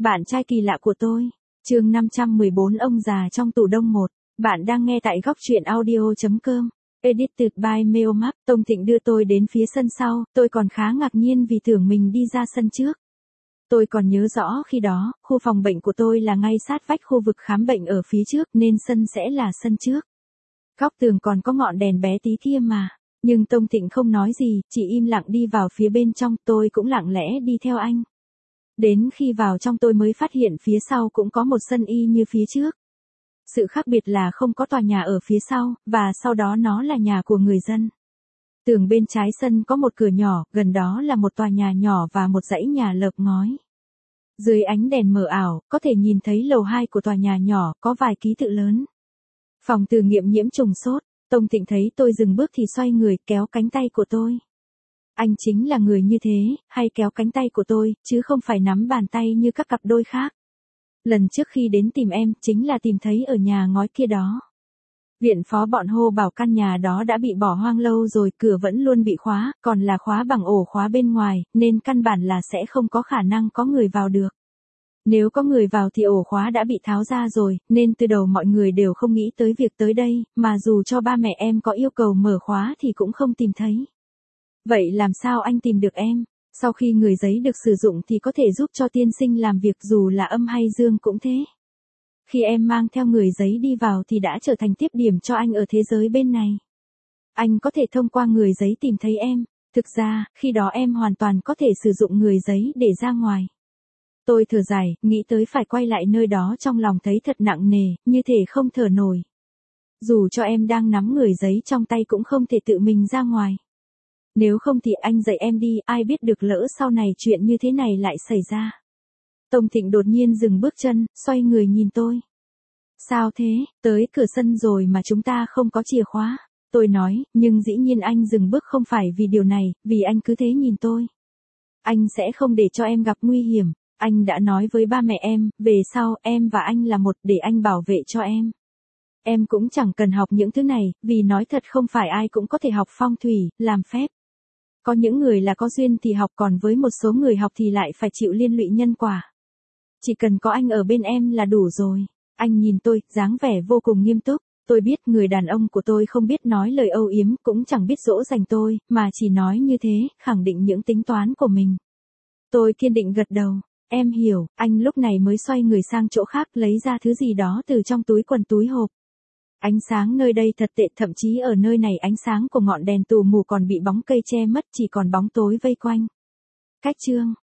Bạn trai kỳ lạ của tôi. Chương 514 ông già trong tủ đông 1. Bạn đang nghe tại góc truyện audio.com. Edited by Meomap. Tông Thịnh đưa tôi đến phía sân sau, tôi còn khá ngạc nhiên vì tưởng mình đi ra sân trước. Tôi còn nhớ rõ khi đó, khu phòng bệnh của tôi là ngay sát vách khu vực khám bệnh ở phía trước nên sân sẽ là sân trước. Góc tường còn có ngọn đèn bé tí kia mà. Nhưng Tông Thịnh không nói gì, chỉ im lặng đi vào phía bên trong, tôi cũng lặng lẽ đi theo anh. Đến khi vào trong tôi mới phát hiện phía sau cũng có một sân y như phía trước. Sự khác biệt là không có tòa nhà ở phía sau, và sau đó nó là nhà của người dân. Tường bên trái sân có một cửa nhỏ, gần đó là một tòa nhà nhỏ và một dãy nhà lợp ngói. Dưới ánh đèn mờ ảo, có thể nhìn thấy lầu 2 của tòa nhà nhỏ, có vài ký tự lớn. Phòng thử nghiệm nhiễm trùng sốt. Tông Thịnh thấy tôi dừng bước thì xoay người, kéo cánh tay của tôi. Anh chính là người như thế, hay kéo cánh tay của tôi, chứ không phải nắm bàn tay như các cặp đôi khác. Lần trước khi đến tìm em, chính là tìm thấy ở nhà ngói kia đó. Viện phó bọn hô bảo căn nhà đó đã bị bỏ hoang lâu rồi, cửa vẫn luôn bị khóa, còn là khóa bằng ổ khóa bên ngoài, nên căn bản là sẽ không có khả năng có người vào được. Nếu có người vào thì ổ khóa đã bị tháo ra rồi, nên từ đầu mọi người đều không nghĩ tới việc tới đây, mà dù cho ba mẹ em có yêu cầu mở khóa thì cũng không tìm thấy. Vậy làm sao anh tìm được em? Sau khi người giấy được sử dụng thì có thể giúp cho tiên sinh làm việc dù là âm hay dương cũng thế. Khi em mang theo người giấy đi vào thì đã trở thành tiếp điểm cho anh ở thế giới bên này. Anh có thể thông qua người giấy tìm thấy em. Thực ra, khi đó em hoàn toàn có thể sử dụng người giấy để ra ngoài. Tôi thở dài, nghĩ tới phải quay lại nơi đó trong lòng thấy thật nặng nề, như thể không thở nổi. Dù cho em đang nắm người giấy trong tay cũng không thể tự mình ra ngoài. Nếu không thì anh dạy em đi, ai biết được lỡ sau này chuyện như thế này lại xảy ra. Tông Thịnh đột nhiên dừng bước chân, xoay người nhìn tôi. Sao thế, tới cửa sân rồi mà chúng ta không có chìa khóa. Tôi nói, nhưng dĩ nhiên anh dừng bước không phải vì điều này, vì anh cứ thế nhìn tôi. Anh sẽ không để cho em gặp nguy hiểm. Anh đã nói với ba mẹ em, về sau em và anh là một để anh bảo vệ cho em. Em cũng chẳng cần học những thứ này, vì nói thật không phải ai cũng có thể học phong thủy, làm phép. Có những người là có duyên thì học, còn với một số người học thì lại phải chịu liên lụy nhân quả. Chỉ cần có anh ở bên em là đủ rồi. Anh nhìn tôi, dáng vẻ vô cùng nghiêm túc. Tôi biết người đàn ông của tôi không biết nói lời âu yếm, cũng chẳng biết dỗ dành tôi, mà chỉ nói như thế, khẳng định những tính toán của mình. Tôi kiên định gật đầu. Em hiểu. Anh lúc này mới xoay người sang chỗ khác, lấy ra thứ gì đó từ trong túi quần túi hộp. Ánh sáng nơi đây thật tệ, thậm chí ở nơi này ánh sáng của ngọn đèn tù mù còn bị bóng cây che mất, chỉ còn bóng tối vây quanh. Cách chương.